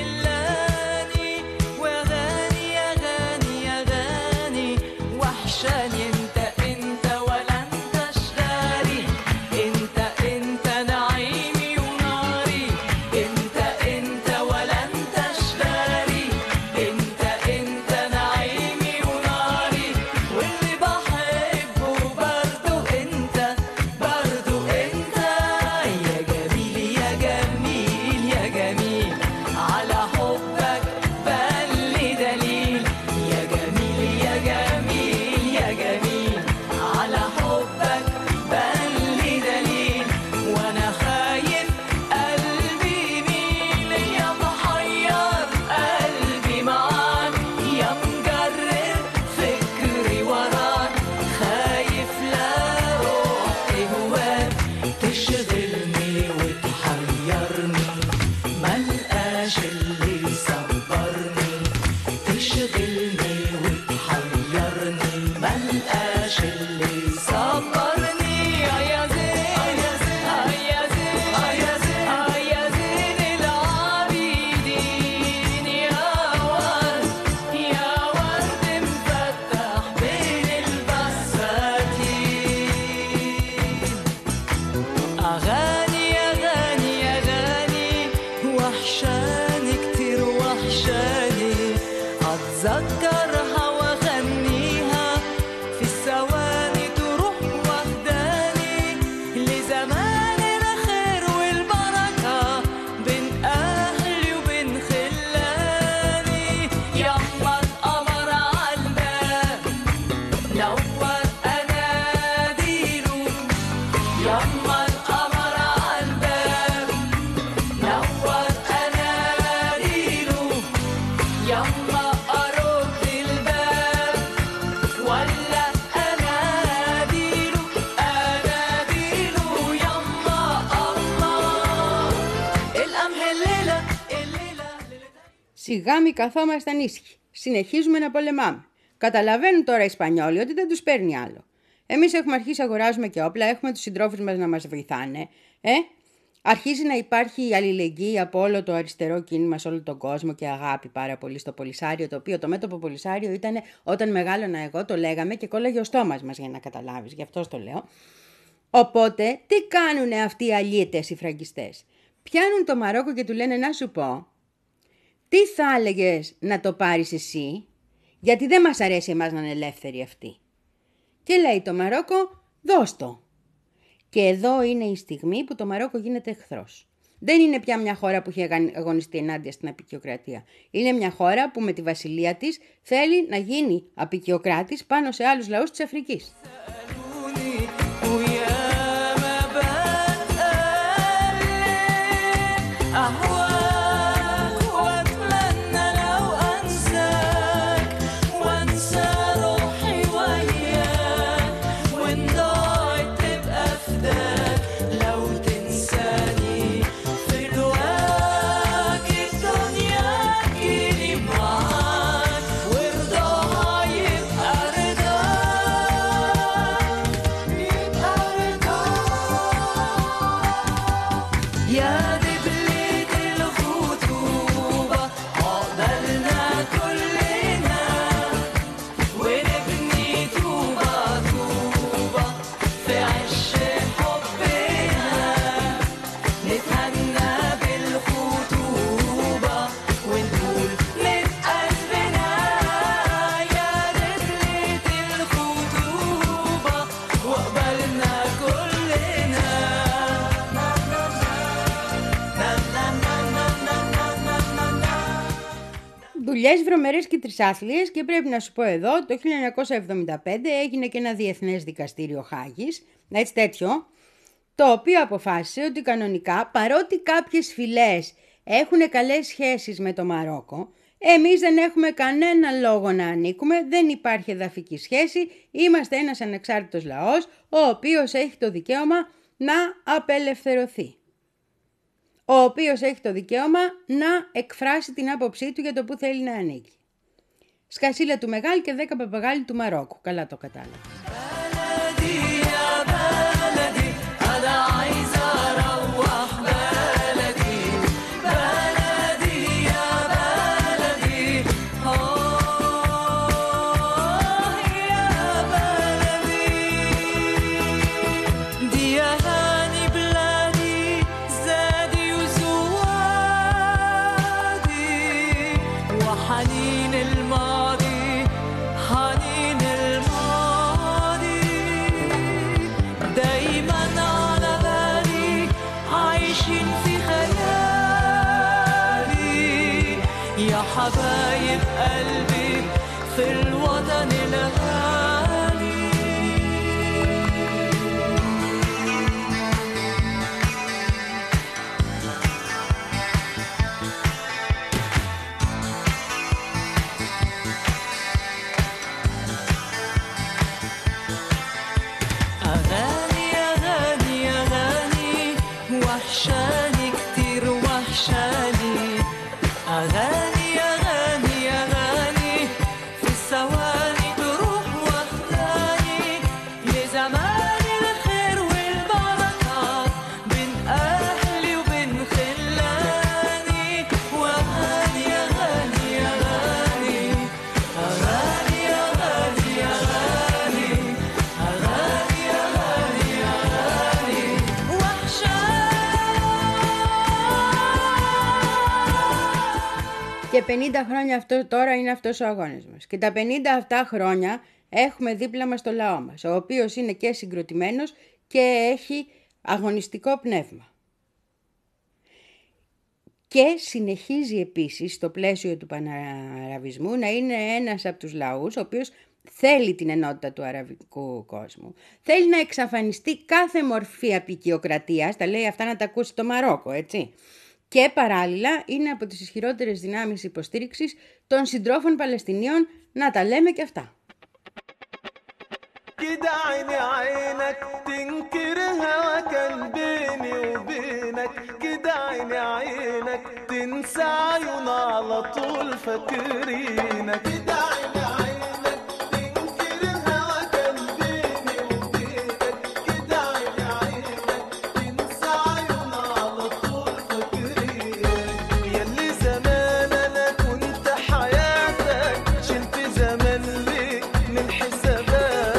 خلاني وأغاني أغاني أغاني وحشاني انت انت ولا انت شغالي انت انت نعيمي وناري انت انت ولا انت شغالي انت انت نعيمي وناري واللي بحبه برضو انت برضو انت يا جميل يا جميل يا جميل على حبك بلي دليل يا جميل يا جميل يا جميل على حبك بلي دليل وانا خايف قلبي يميل يا محير قلبي معاك يا مجرر فكري وراك خايف لا روحي هواك تشغلني وتحيرني ملقاش اللي يصبرني تشغلني وتحيرني ملقاش اللي يصبرني يا زين يا زين يا زين يا زين العابدين يا ورد يا ورد مفتح بين البساتين أغاني أغاني أغاني وحشاني كتير وحشاني أتذكرها وأغنيها في الثواني تروح وحداني لزمان الخير والبركة بين أهلي وبين خلاني يما القمر عالباب نور أناديله يما القمر عالباب نور أناديله يما أرد الباب ولا أناديله أناديله يما الله القمح الليلة الليلة Σιγά μη καθόμασταν ήσυχοι. Συνεχίζουμε να πολεμάμε. Καταλαβαίνουν τώρα οι Ισπανιόλοι ότι δεν τους παίρνει άλλο. Εμείς έχουμε αρχίσει να αγοράζουμε και όπλα, έχουμε τους συντρόφους μας να μας βοηθάνε. Ε? Αρχίζει να υπάρχει η αλληλεγγύη από όλο το αριστερό κίνημα σε όλο τον κόσμο και αγάπη πάρα πολύ στο Πολυσάριο, το οποίο το μέτωπο Πολυσάριο ήταν όταν μεγάλωνα εγώ, το λέγαμε και κόλλαγε ο στόμας μας για να καταλάβεις, γι' αυτό το λέω. Οπότε, τι κάνουνε αυτοί οι αλήτες οι φραγκιστές? Πιάνουν το Μαρόκο και του λένε να σου πω, τι θα έλεγες να το πάρεις εσύ, γιατί δεν μας αρέσει εμάς να είναι ελεύθεροι αυτοί. Και λέει το Μαρόκο, δώσ' το. Και εδώ είναι η στιγμή που το Μαρόκο γίνεται εχθρός. Δεν είναι πια μια χώρα που έχει αγωνιστεί ενάντια στην απικιοκρατία. Είναι μια χώρα που με τη βασιλεία της θέλει να γίνει απικιοκράτης πάνω σε άλλους λαούς της Αφρικής. ورضاها يبقى رضاك δουλειές βρωμερές και τρισάθλιες, και πρέπει να σου πω εδώ, το χίλια εννιακόσια εβδομήντα πέντε έγινε και ένα διεθνές δικαστήριο Χάγης, έτσι τέτοιο, το οποίο αποφάσισε ότι κανονικά, παρότι κάποιες φυλές έχουν καλές σχέσεις με το Μαρόκο, εμείς δεν έχουμε κανένα λόγο να ανήκουμε, δεν υπάρχει εδαφική σχέση, είμαστε ένας ανεξάρτητος λαός, ο οποίος έχει το δικαίωμα να απελευθερωθεί. Ο οποίος έχει το δικαίωμα να εκφράσει την άποψή του για το που θέλει να ανήκει. Σκασίλα του Μεγάλη και δέκα παπαγάλοι του Μαρόκου. Καλά το κατάλαβα. حبايب قلبي في الوطن الغالي. أغاني أغاني أغاني وحشاني كتير وحشاني أغاني Και πενήντα χρόνια αυτό τώρα είναι αυτός ο αγώνας μας. Και τα πενήντα αυτά χρόνια έχουμε δίπλα μας το λαό μας, ο οποίος είναι και συγκροτημένος και έχει αγωνιστικό πνεύμα. Και συνεχίζει επίσης στο πλαίσιο του παναραβισμού να είναι ένας από τους λαούς ο οποίος θέλει την ενότητα του αραβικού κόσμου. Θέλει να εξαφανιστεί κάθε μορφή αποικιοκρατίας, τα λέει αυτά να τα ακούσει το Μαρόκο, έτσι. Και παράλληλα είναι από τις ισχυρότερες δυνάμεις υποστήριξης των συντρόφων Παλαιστινίων, να τα λέμε και αυτά. كده عيني عينك تنكرها وكان بيني وبينك كده عيني عينك تنسى عيون على طول فاكرينك كده عيني عينك تنكرها وكان بيني وبينك كده عيني عينك تنسى عيون على طول فاكرينك ياللي زمان انا كنت حياتك شلت زمان ليك من حساباتك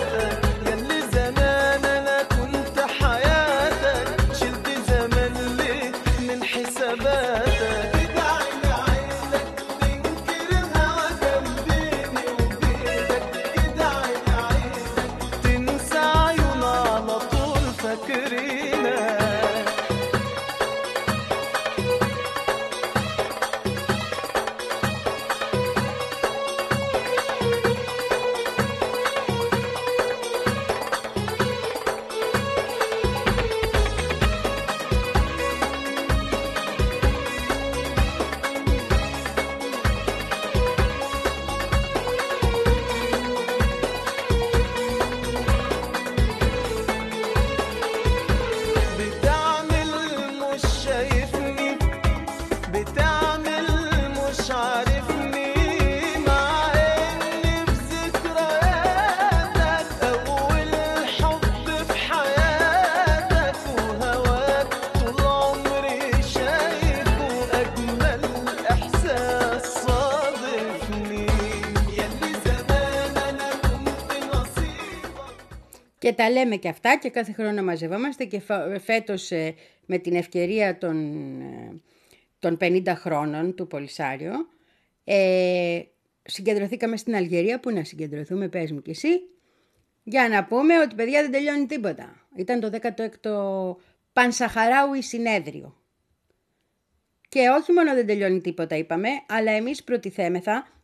Και τα λέμε και αυτά και κάθε χρόνο μαζευόμαστε και φέτος με την ευκαιρία των, των πενήντα χρόνων του Πολυσάριο ε, συγκεντρωθήκαμε στην Αλγερία. Πού να συγκεντρωθούμε, πες μου κι εσύ, για να πούμε ότι παιδιά δεν τελειώνει τίποτα. Ήταν το δέκατο έκτο Πανσαχαράουι συνέδριο. Και όχι μόνο δεν τελειώνει τίποτα είπαμε, αλλά εμείς προτιθέμεθα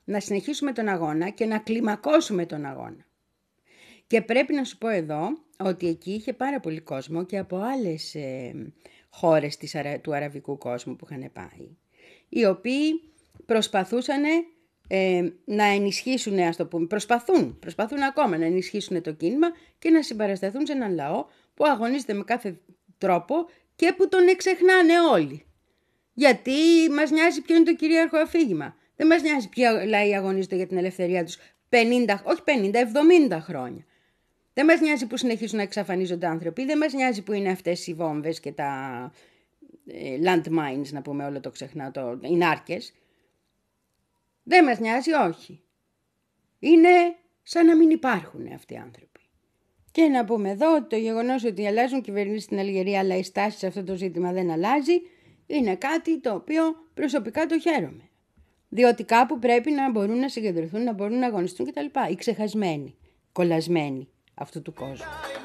να συνεχίσουμε τον αγώνα και να κλιμακώσουμε τον αγώνα. Και πρέπει να σου πω εδώ ότι εκεί είχε πάρα πολύ κόσμο και από άλλες ε, χώρες της, του αραβικού κόσμου που είχαν πάει, οι οποίοι προσπαθούσαν ε, να ενισχύσουν, ας το πούμε, προσπαθούν, προσπαθούν ακόμα να ενισχύσουν το κίνημα και να συμπαρασταθούν σε έναν λαό που αγωνίζεται με κάθε τρόπο και που τον εξεχνάνε όλοι. Γιατί μας νοιάζει ποιο είναι το κυρίαρχο αφήγημα. Δεν μας νοιάζει ποια λαοί αγωνίζονται για την ελευθερία τους πενήντα, όχι πενήντα, εβδομήντα χρόνια. Δεν μας νοιάζει που συνεχίζουν να εξαφανίζονται άνθρωποι, δεν μας νοιάζει που είναι αυτές οι βόμβες και τα ε, landmines, να πούμε, όλο το ξεχνάω, το, οι νάρκες. Δεν μας νοιάζει, όχι. Είναι σαν να μην υπάρχουν αυτοί οι άνθρωποι. Και να πούμε εδώ ότι το γεγονός ότι αλλάζουν κυβερνήσεις στην Αλγερία, αλλά η στάση σε αυτό το ζήτημα δεν αλλάζει, είναι κάτι το οποίο προσωπικά το χαίρομαι. Διότι κάπου πρέπει να μπορούν να συγκεντρωθούν, να μπορούν να αγωνιστούν κτλ. Οι ξεχασμένοι, κολλασμένοι αυτού του κόσμου.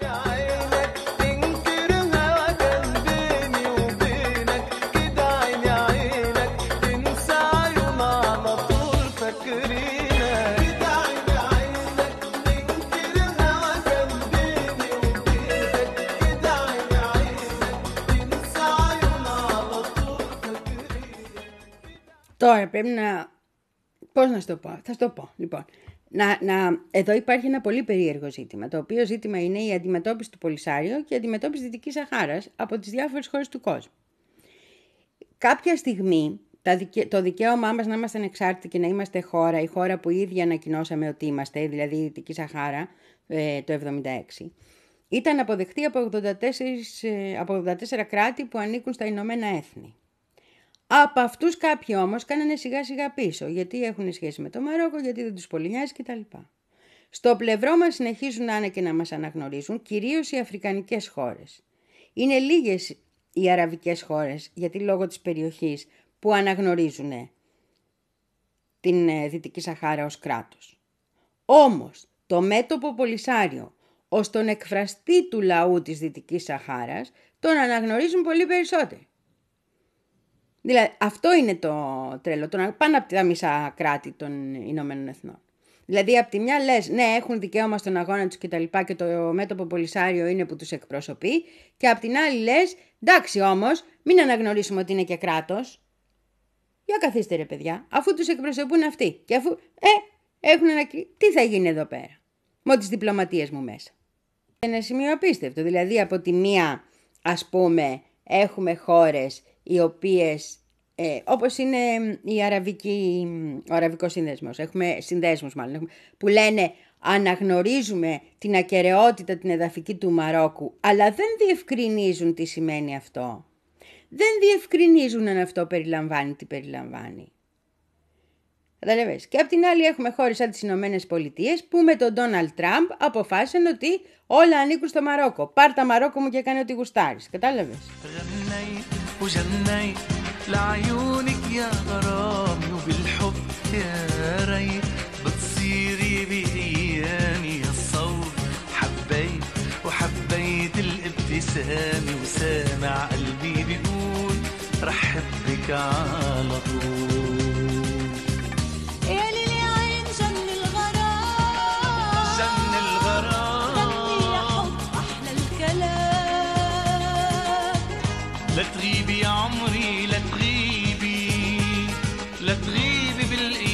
Τώρα πρέπει να... Πώς να σου το πω, θα σου το πω. Λοιπόν, να, να... εδώ υπάρχει ένα πολύ περίεργο ζήτημα, το οποίο ζήτημα είναι η αντιμετώπιση του Πολυσάριο και η αντιμετώπιση της Δυτικής Σαχάρας από τις διάφορες χώρες του κόσμου. Κάποια στιγμή, το δικαίωμά μας να είμαστε ανεξάρτητοι και να είμαστε χώρα, η χώρα που ήδη ανακοινώσαμε ότι είμαστε, δηλαδή η Δυτική Σαχάρα, το εβδομήντα έξι, ήταν αποδεκτή από ογδόντα τέσσερα, από ογδόντα τέσσερα κράτη που ανήκουν στα Ηνωμένα Έθνη. Από αυτούς κάποιοι όμως κάνανε σιγά σιγά πίσω, γιατί έχουν σχέση με το Μαρόκο, γιατί δεν τους πολύ νοιάζει κτλ. Στο πλευρό μας συνεχίζουν να είναι και να μας αναγνωρίζουν, κυρίως οι αφρικανικές χώρες. Είναι λίγες οι αραβικές χώρες, γιατί λόγω της περιοχής, που αναγνωρίζουν την Δυτική Σαχάρα ως κράτος. Όμως, το μέτωπο Πολυσάριο, ως τον εκφραστή του λαού της Δυτικής Σαχάρας, τον αναγνωρίζουν πολύ περισσότερο. Δηλαδή, αυτό είναι το τρέλο, το πάνω από τα μισά κράτη των Ηνωμένων Εθνών. Δηλαδή, από τη μια λες, ναι, έχουν δικαίωμα στον αγώνα τους και τα λοιπά και το μέτωπο Πολυσάριο είναι που τους εκπροσωπεί, και από την άλλη λες, εντάξει όμως, μην αναγνωρίσουμε ότι είναι και κράτος. Για καθίστε ρε παιδιά, αφού τους εκπροσωπούν αυτοί και αφού, ε, έχουν ένα... Τι θα γίνει εδώ πέρα, με τις διπλωματίες μου μέσα. Ένα σημείο απίστευτο, δηλαδή από τη μία, ας πούμε, έχουμε χώρες οι οποίες, ε, όπως είναι η Αραβική, ο Αραβικός Σύνδεσμος, έχουμε συνδέσμους μάλλον, έχουμε, που λένε αναγνωρίζουμε την ακεραιότητα την εδαφική του Μαρόκου, αλλά δεν διευκρινίζουν τι σημαίνει αυτό. Δεν διευκρινίζουν αν αυτό περιλαμβάνει τι περιλαμβάνει. Καταλαβαίνεις. Και απ' την άλλη έχουμε χώρες σαν τις Ηνωμένες Πολιτείες που με τον Ντόναλντ Τραμπ αποφάσισαν ότι όλα ανήκουν στο Μαρόκο. Πάρ' τα Μαρόκο μου και κάνε ό,τι γουστάρεις. Κατάλαβες. وجنيت لعيونك يا غرامي وبالحب يا ريت بتصيري بأيامي الصوت حبيت وحبيت الابتسامة وسامع قلبي بيقول رح حبك على طول يا ليلي عين جن الغرام جن الغرام غني يا حب أحلى الكلام لا تغيبي يا عمري لا تغيبي لا تغيبي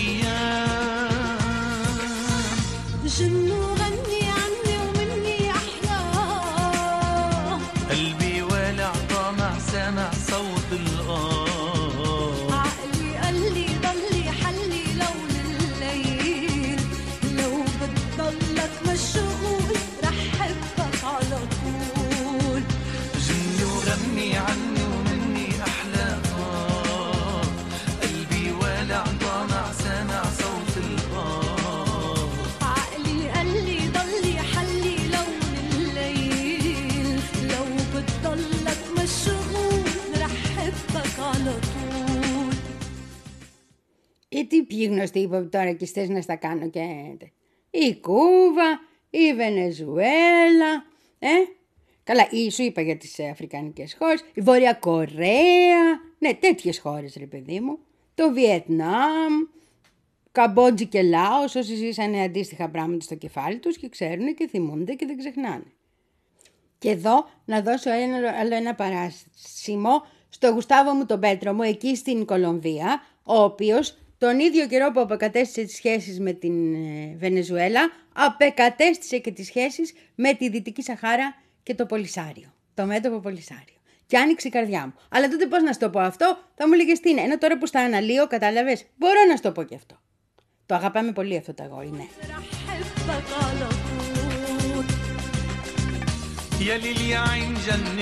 بالأيام جن وغني عني ومني أحلام قلبي والع طامع سامع صوت الآه عقلي قال لي ضلي حلي لون الليل لو بتضلك مشغول رح حبك على طول جني وغني عني ومني أحلى آه قلبي والع طامع سامع صوت الآه عقلي قال لي ضلي حلي لون الليل لو بتضلك مشغول رح حبك على طول. Ή τι ποιοι γνωστοί είπα τώρα και θες να στα κάνω και... Η Κούβα, η Βενεζουέλα, ε... Καλά, ή σου είπα για τις αφρικανικές χώρες, η Βόρεια Κορέα, ναι, τέτοιες χώρες ρε παιδί μου, το Βιετνάμ, Καμπότζη και Λάος, όσοι ζήσανε αντίστοιχα πράγματα στο κεφάλι τους και ξέρουν και θυμούνται και δεν ξεχνάνε. Και εδώ να δώσω ένα, άλλο ένα παράσημο στο Γουστάβο μου τον Πέτρο μου, εκεί στην Κολομβία, ο οποίος τον ίδιο καιρό που απεκατέστησε τις σχέσεις με την Βενεζουέλα, απεκατέστησε και τις σχέσεις με τη Δυτική Σαχάρα και το Πολυσάριο, το μέτωπο Πολυσάριο. Και άνοιξε η καρδιά μου. Αλλά τότε πώς να σου το πω αυτό, θα μου λέγες τι είναι. Ενώ τώρα που στα αναλύω, κατάλαβες, μπορώ να σου το πω και αυτό. Το αγαπάμε πολύ αυτό το αγόρι, ναι. يا ليل يا عين جن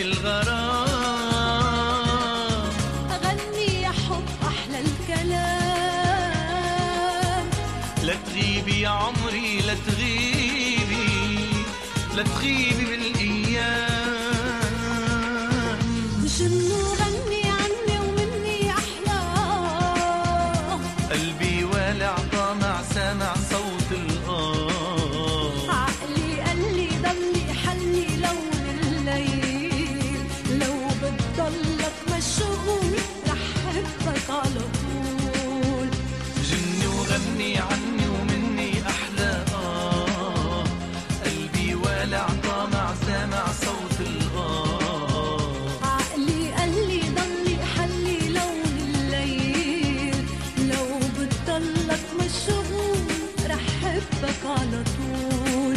الغرام أغني يا حب أحلى الكلام لا تغيبي يا عمري لا تغيبي لا تغيبي بالأيام جنو غني عني ومني أحلى قلبي والع طامع سامع صوت الآه عقلي قال لي ضلي حلي لون الليل لو بتضلك مشغول رح حبك على طول جني وغني عني ومني أحلى آه قلبي والع طامع سامع صوت الآه عقلي قال لي ضلي حلي لون الليل لو بتضلك مشغول رح حبك على طول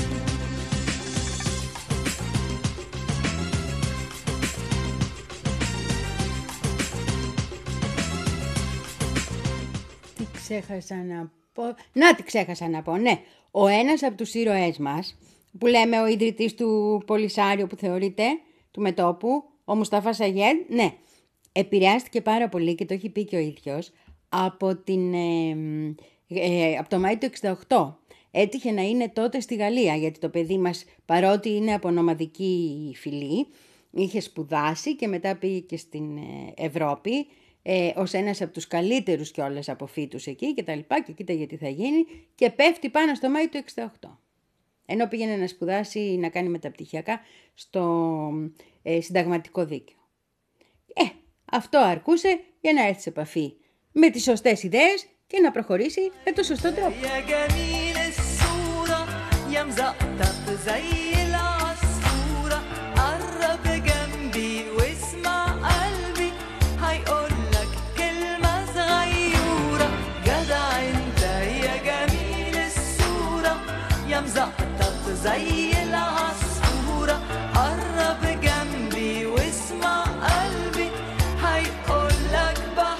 Τι ξέχασα να πω. Να, τι ξέχασα να πω, ναι. Ο ένας από τους ήρωές μας, που λέμε ο ιδρυτής του Πολυσάριου που θεωρείται, του μετώπου, ο Μουσταφά Σαγέντ, ναι, επηρεάστηκε πάρα πολύ και το έχει πει και ο ίδιος από, την, ε, ε, από το Μάη του εξήντα οκτώ. Έτυχε να είναι τότε στη Γαλλία, γιατί το παιδί μας, παρότι είναι από νομαδική φυλή, είχε σπουδάσει και μετά πήγε και στην ε, Ευρώπη, ε, ως ένας από τους καλύτερους κιόλας αποφύτους εκεί και τα λοιπά, και κοίτα γιατί θα γίνει, και πέφτει πάνω στο Μάη του εξήντα οκτώ. Ενώ πήγαινε να σπουδάσει, να κάνει μεταπτυχιακά στο ε, συνταγματικό δίκαιο. Ε, αυτό αρκούσε για να έρθει σε επαφή με τις σωστές ιδέες και να προχωρήσει με το σωστό τρόπο. يا جميل الصورة يا مزقطط زي العصفورة قرب جنبي واسمع قلبي هيقولك كلمة صغيرة جدع انت يا جميل الصورة يا مزقطط زي العصفورة قرب جنبي واسمع قلبي هيقولك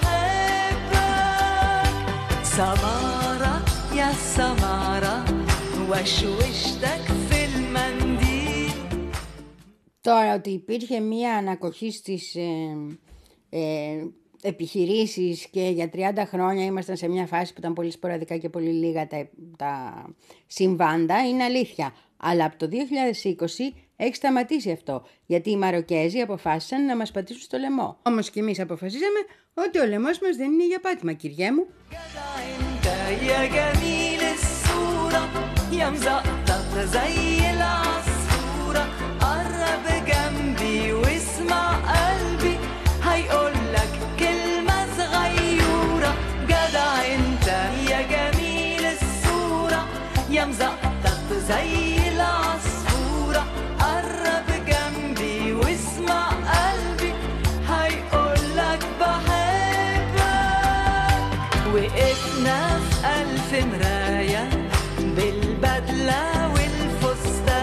بحبك سمارة يا سمارة وشوشتك في المنديل. Τώρα ότι υπήρχε μία ανακοχή στις ε, ε, επιχειρήσεις και για τριάντα χρόνια ήμασταν σε μια φάση που ήταν πολύ σποραδικά και πολύ λίγα τα, τα συμβάντα, είναι αλήθεια. Αλλά από το δύο χιλιάδες είκοσι έχει σταματήσει αυτό, γιατί οι Μαροκέζοι αποφάσισαν να μας πατήσουν στο λαιμό. Όμως και εμείς αποφασίσαμε ότι ο λαιμός μας δεν είναι για πάτημα, κυριέ μου. جدع انت يا جميل الصورة يا مزقطط زي العصفورة قرب جنبي واسمع قلبي هيقولك كلمة صغيرة جدع انت يا جميل الصورة يا مزقطط زي العصفورة قرب جنبي واسمع قلبي هيقولك بحبك وقفنا في ألف مراية بالبدلة والفستان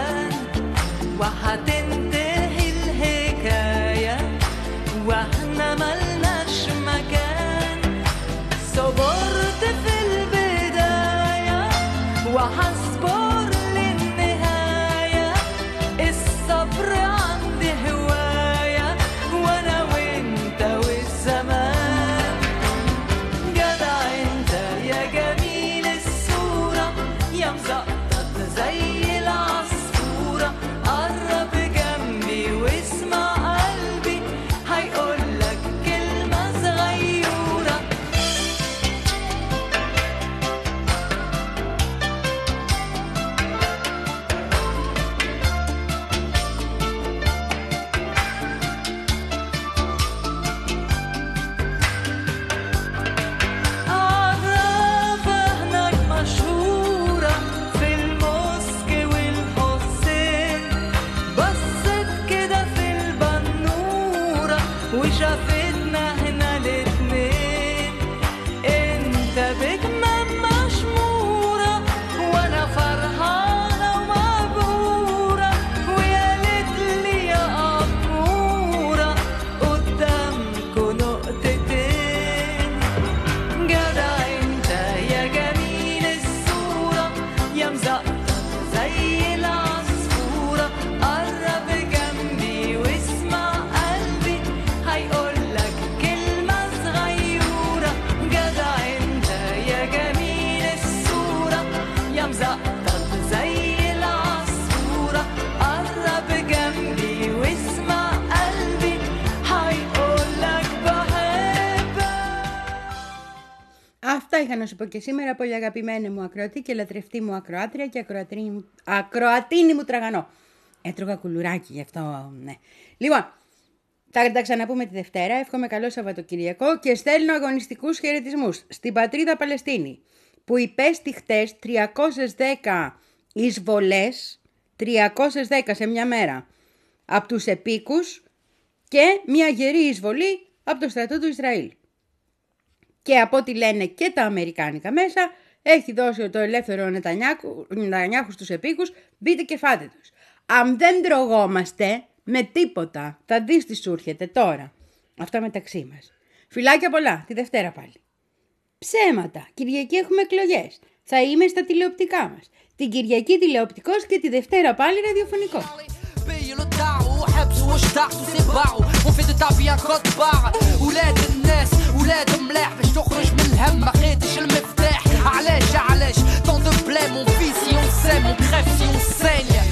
είχα να σου πω και σήμερα, πολύ αγαπημένη μου ακροατή και λατρευτή μου ακροάτρια και ακροατρίνη, ακροατίνη μου τραγανό. Έτρωγα κουλουράκι γι' αυτό, ναι. Λοιπόν, θα τα ξαναπούμε τη Δευτέρα. Εύχομαι καλό Σαββατοκυριακό και στέλνω αγωνιστικούς χαιρετισμούς στην πατρίδα Παλαιστίνη, που υπέστη χτες τριακόσιες δέκα εισβολές, τριακόσιες δέκα σε μια μέρα, από τους επίκους και μια γερή εισβολή από το στρατό του Ισραήλ. Και από ό,τι λένε και τα αμερικάνικα μέσα, έχει δώσει το ελεύθερο Νετανιάχου στους επίκους, μπείτε και φάτε τους. Αν δεν τρογόμαστε με τίποτα, θα δεις τι σου έρχεται τώρα. Αυτά μεταξύ μας. Φιλάκια πολλά, τη Δευτέρα πάλι. Ψέματα, Κυριακή έχουμε εκλογές. Θα είμαι στα τηλεοπτικά μας. Την Κυριακή τηλεοπτικός και τη Δευτέρα πάλι ραδιοφωνικό. وحبس واشتعت وسباعوا وفي تابيا كوت باع ولاد الناس ولاد ملاح باش تخرج من الهم ما خيتش المفتاح علاش علاش طون دو بلا مون في سي اون سي مون كريف سي اون سينيا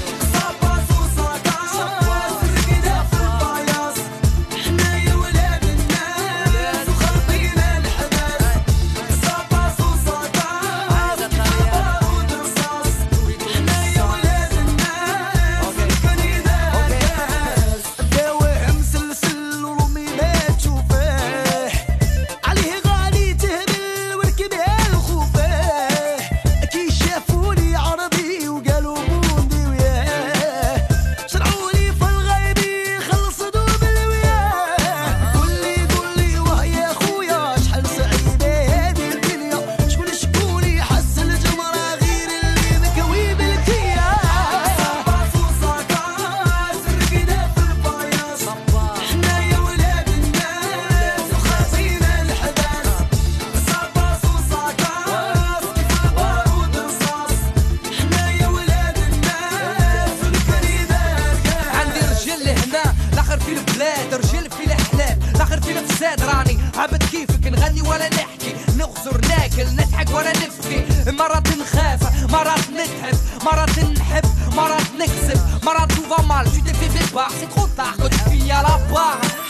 عبد كيفك نغني ولا نحكي نغزر ناكل نضحك ولا نبكي مرات نخاف مرات نتعب مرات نحب مرات نكسب مرات tout va mal tu t'es fait des barres c'est trop tard quand tu finis à la barre